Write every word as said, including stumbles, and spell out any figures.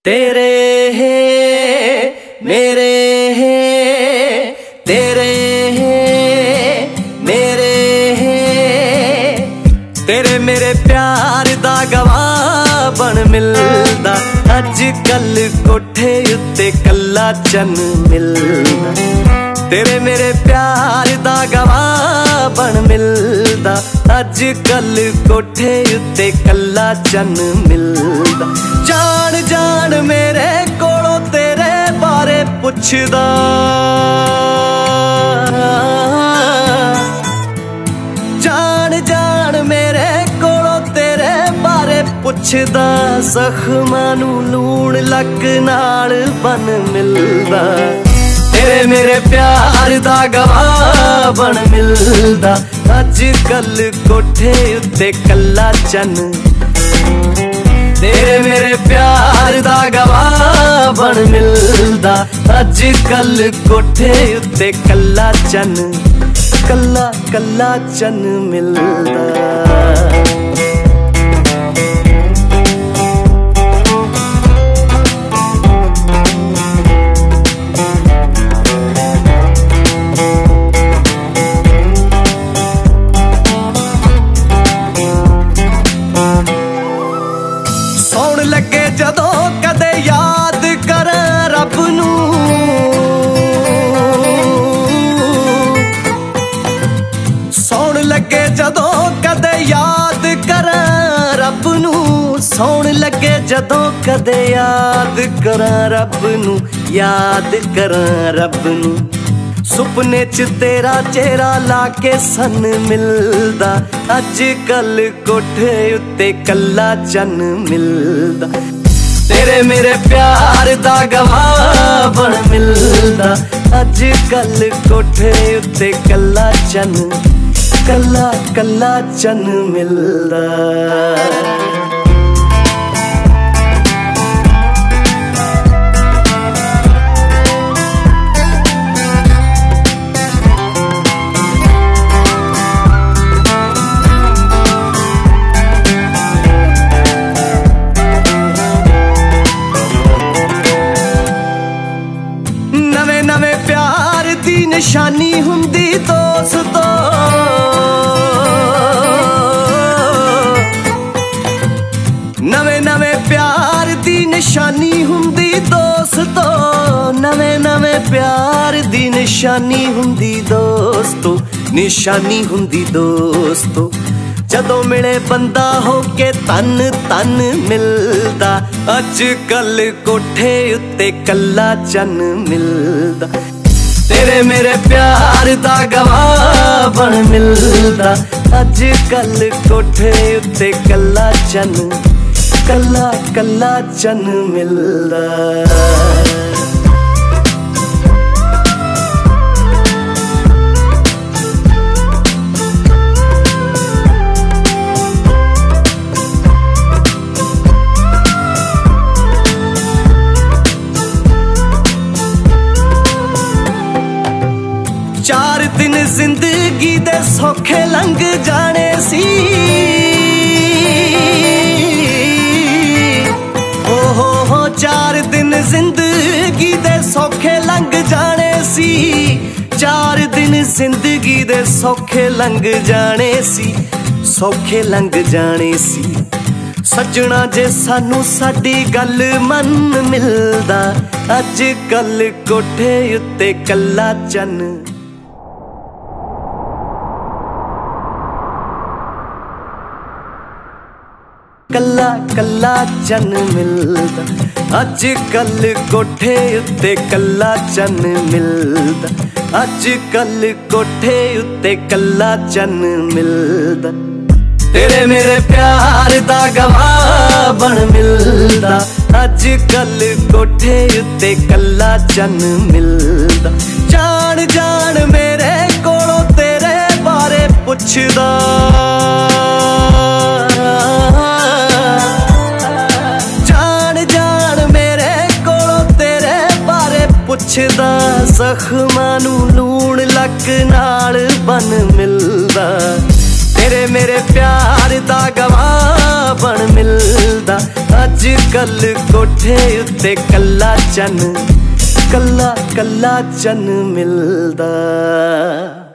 तेरे है मेरे है तेरे है मेरे है तेरे मेरे प्यार दा गवाह बन मिलदा अज कल कोठे उत्ते कल्ला चन मिलदा तेरे मेरे प्यार दा गवाह बन मिलदा अज कल कोठे उत्ते कल्ला चन मिलदा जान जान मेरे कोलों तेरे बारे पुछदा जान जान मेरे कोलों तेरे बारे पुछदा जख्मां नूं लूण लग नाल बन मिलदा तेरे मेरे प्यार दा गवाह बन मिलदा अज कल कोठे उत्ते कल्ला चन तेरे मेरे प्यार दा गवाह बन मिलदा अज कल कोठे उत्ते कल्ला चन कल्ला कल्ला चन मिलदा। लगे जदों कदे याद कर रब नूं सौण लगे जदों कदे याद कर रब नूं सौण लगे जदों कदे याद कर रब नूं याद कर रब नूं सुपने च तेरा चेहरा लाके सन मिलदा अज कल कोठे उत्ते कल्ला चन मिलदा तेरे मेरे प्यार दा गवाह बन मिलदा अज कल कोठे उत्ते कल्ला चन कल्ला कल्ला चन मिलदा। नवे प्यार दी निशानी हुंदी दोस्तों नवे नवे प्यार दी निशानी हुंदी दोस्तों नवे नवे प्यार दी निशानी हुंदी दोस्तों निशानी हुंदी दोस्तों जदों मिले बंदा होके तन तन मिलदा अज कल कोठे उत्ते कल्ला चन मिलदा तेरे मेरे प्यार दा गवाह बन मिलदा अज कल कोठे उत्ते कल्ला चन कल्ला कल्ला चन मिलदा। चार दिन जिंदगी दे सौखे लंघ जाने सी ओ हो हो चार दिन जिंदगी दे सौखे लंघ जाने सी चार दिन जिंदगी दे सौखे लंघ जाने सी सौखे लंघ जाने सी सजना जे सानू साडी गल मन मिलदा अज कल कोठे उत्ते कल्ला चन कल्ला कल्ला चन मिलदा अज कल कोठे उत्ते कल्ला चन मिलदा अज कल कोठे उत्ते कल्ला चन मिलदा तेरे मेरे प्यार दा गवाह बन मिलदा अज कल कोठे उत्ते कल्ला चन मिलदा जान जान मेरे कोलों तेरे बारे पुछदा पुछदा जख्मां नूं लूण लग नाल बन मिलदा तेरे मेरे प्यार दा गवाह बन मिलदा अज कल कोठे उत्ते कल्ला चन कल्ला कल्ला चन मिलदा।